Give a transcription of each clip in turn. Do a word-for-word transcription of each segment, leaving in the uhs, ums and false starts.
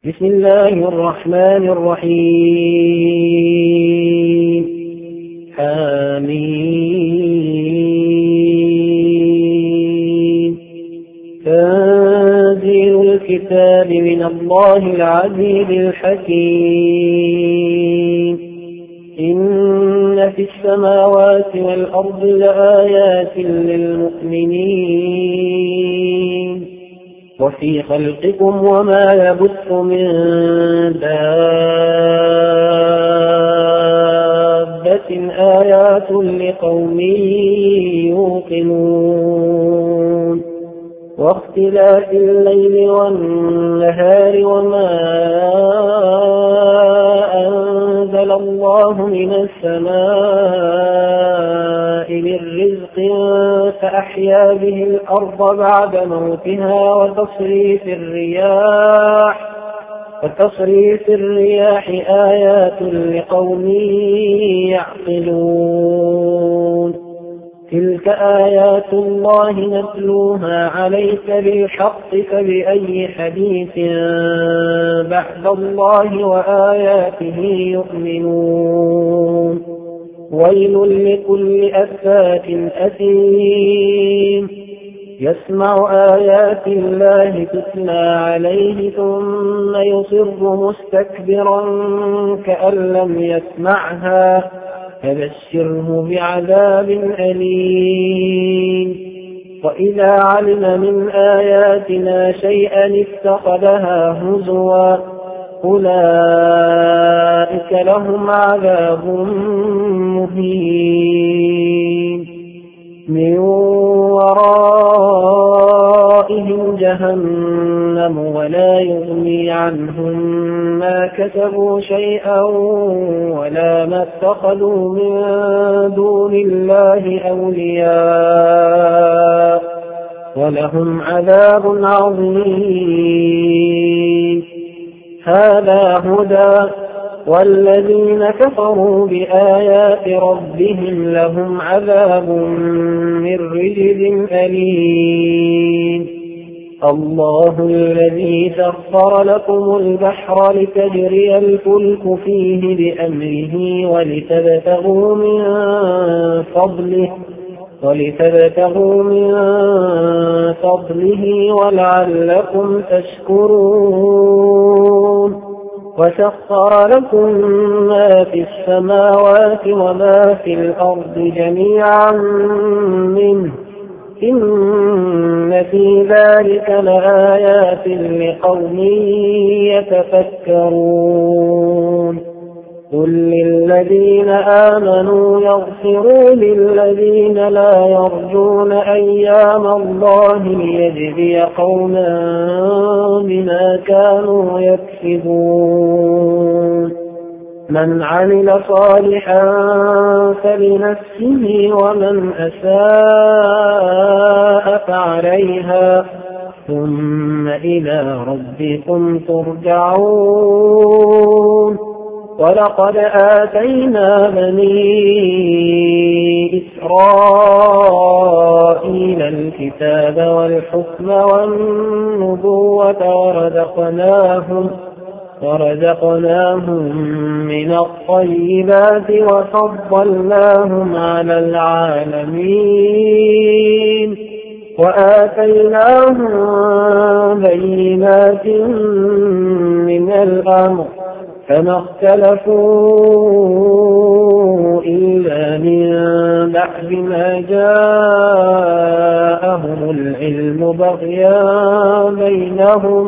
بسم الله الرحمن الرحيم. آمين. تنزيل الكتاب من الله العزيز الحكيم. إن في السماوات والأرض لآيات للمؤمنين وفي خلقكم وما يبث من دابة آيات لقوم يوقنون واختلاف الليل والنهار وما أنزل الله من السماء من رزق فأحيا به الأرض بعد موتها وتصريف الرياح وتصريف الرياح آيات لقوم يعقلون. تلك آيات الله نتلوها عليك بالحق فبأي حديث بعد الله وآياته يؤمنون. ويل لكل أفاك أثيم يسمع آيات الله تتلى عليه ثم يصر مستكبرا كأن لم يسمعها فبشره بعذاب أليم. وإذا علم من آياتنا شيئا اتخذها هزوا أولئك لهم عذاب مهين من ورائهم جهنم ولا يغني عنهم ما كسبوا شيئا ولا ما اتخذوا من دون الله أولياء ولهم عذاب عظيم. هذا هدى والذين كفروا بآيات ربهم لهم عذاب من رجز أليم. الله الذي سخر لكم البحر لتجري الفلك فيه بأمره ولتبتغوا من فضله ولتبتغوا من فضله ولعلكم تشكرون. وسخر لكم ما في السماوات وما في الأرض جميعا منه إن في ذلك لآيات لقوم يتفكرون. قل للذين آمنوا يغفروا للذين لا يرجون أيام الله ليجزي قوما بما كانوا يكسبون. من عمل صالحا فلنفسه ومن أساء فعليها ثم إلى ربكم ترجعون. ولقد آتينا بني إسرائيل الكتاب والحكم والنبوة ورزقناهم ورزقناهم من الطيبات وفضلناهم على العالمين وآتيناهم بينات من الأمر فما اختلفوا إلا من بعد ما جاءهم العلم بغيا بينهم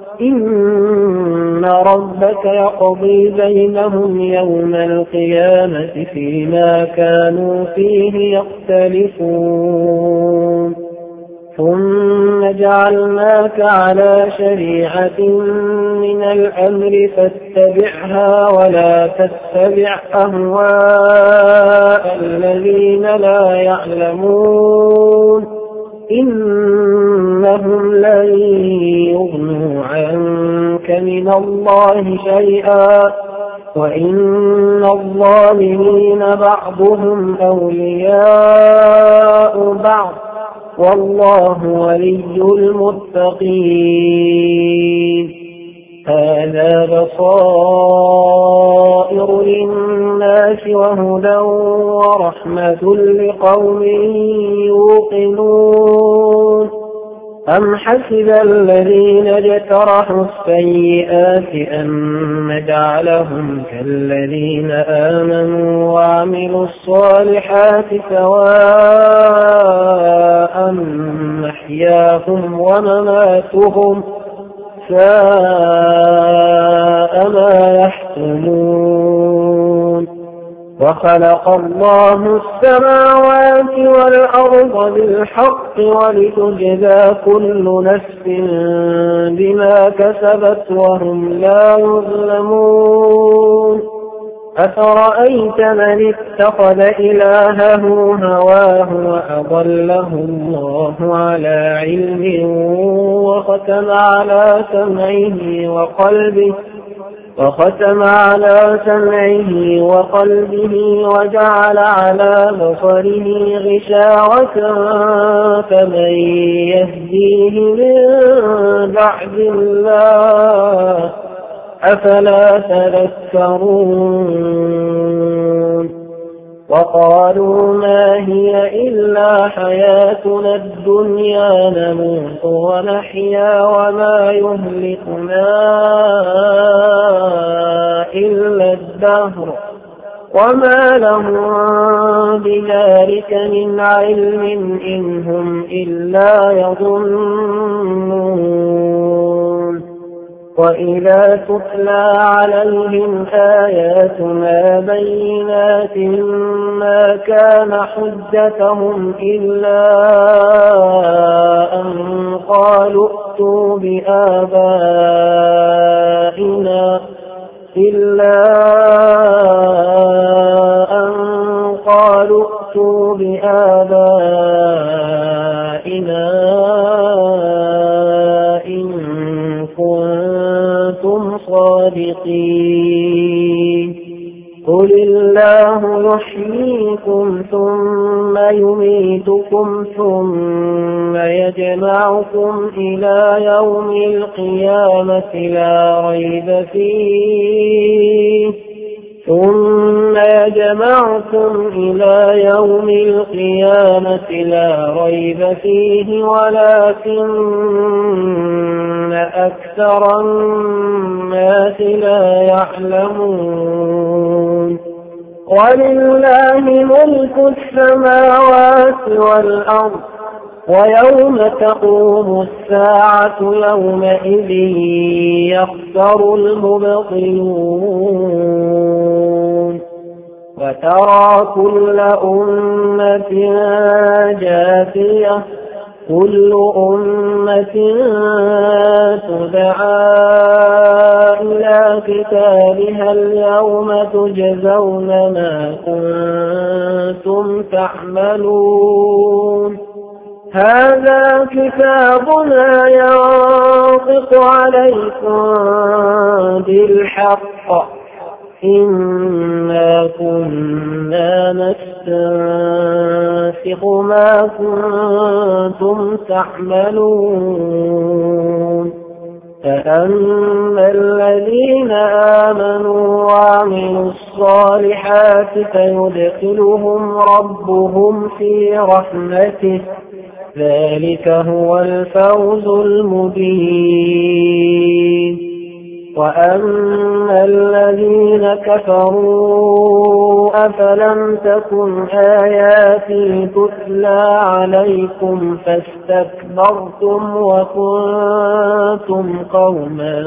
إن ربك يقضي بينهم يوم القيامة فيما كانوا فيه يختلفون. ثم جعلناك على شريعة من الأمر فاتبعها ولا تتبع أهواء الذين لا يعلمون إنهم لن يغنوا عنك من الله شيئا وإن الظالمين بعضهم أولياء بعض والله ولي المتقين. هذا بصائر للناس وهدى ورحمة لقوم يوقنون أم حسب الذين اجترحوا السيئات أن نجعلهم كالذين آمنوا وعملوا الصالحات سواء محياهم ومماتهم ساء ما يحكمون وخلق الله السماوات والأرض بالحق ولتجزى كل نفس بما كسبت وهم لا يظلمون أفرأيت من اتخذ إلهه هواه وأضله الله على علم وختم على سمعه وقلبه وختم على سمعه وقلبه وجعل على بصره غشاوة فمن يهديه من بعد الله أفلا تذكرون وقالوا ما هي إلا حياتنا الدنيا نموت ونحيا وما يهلكنا إلا الدهر وما لهم بذلك من علم إن هم إلا يظنون وإذا تتلى عليهم آياتنا بينات ما كان حجتهم إلا أن قالوا ائتوا بآبائنا إلا أن قالوا ائتوا بآبائنا إن كنتم صادقين قل الله يحييكم ثم يميتكم ثم يجمعكم إلى يوم القيامة لا ريب فيه ثم يجمعكم إلى يوم القيامة لا ريب فيه ولكن أكثر الناس لا يعلمون ولله ملك السماوات والأرض ويوم تقوم الساعة يومئذ يخسر المبطلون وترى كل أمة جاثية كل أمة تدعى إلى كتابها اليوم تجزون ما كنتم تعملون هذا كتابنا ينطق عليكم بالحق إنا كنا نستنسخ ما كنتم تعملون فأما الذين آمنوا وعملوا الصالحات فيدخلهم ربهم في رحمته ذلك هو الفوز المبين وأما الذين كفروا أفلم تكن آياتي تتلى عليكم فاستكبرتم وكنتم قوما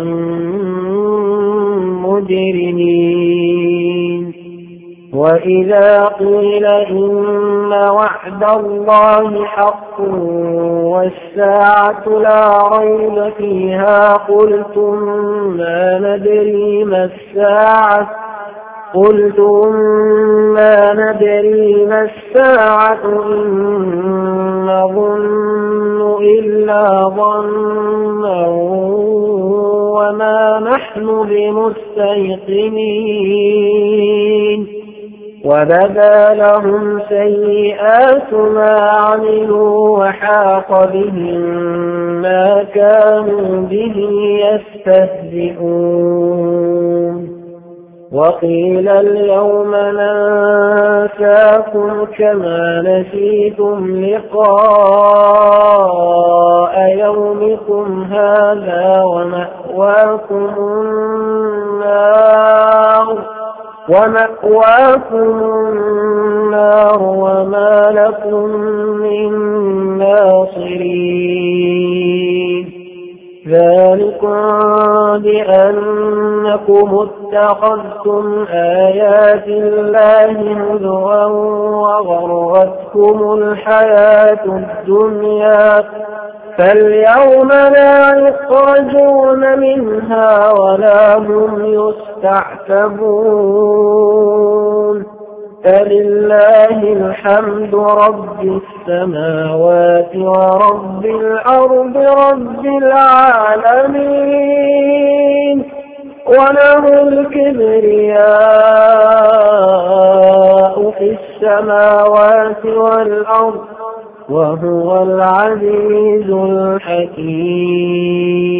مجرمين وإذا قيل إن وعد الله حق والساعة لا ريب فيها قلتم ما ندري ما الساعة قلتم ما ندري ما الساعة إن نظن إلا ظنا وما نحن بمستيقنين وبدا لهم سيئات ما عملوا وحاق بهم ما كانوا به يستهزئون وقيل اليوم ننساكم كما نسيتم لقاء يومكم هذا ومأواكم النار ومأواكم النار وما لكم من ناصرين ذلكم بأنكم اتخذتم آيات الله هزوا وغرتكم الحياة الدنيا فاليوم لا يخرجون منها ولا هم يستعتبون فلله الحمد رب السماوات ورب الأرض رب العالمين وله الكبرياء في السماوات والأرض وهو العزيز الحكيم.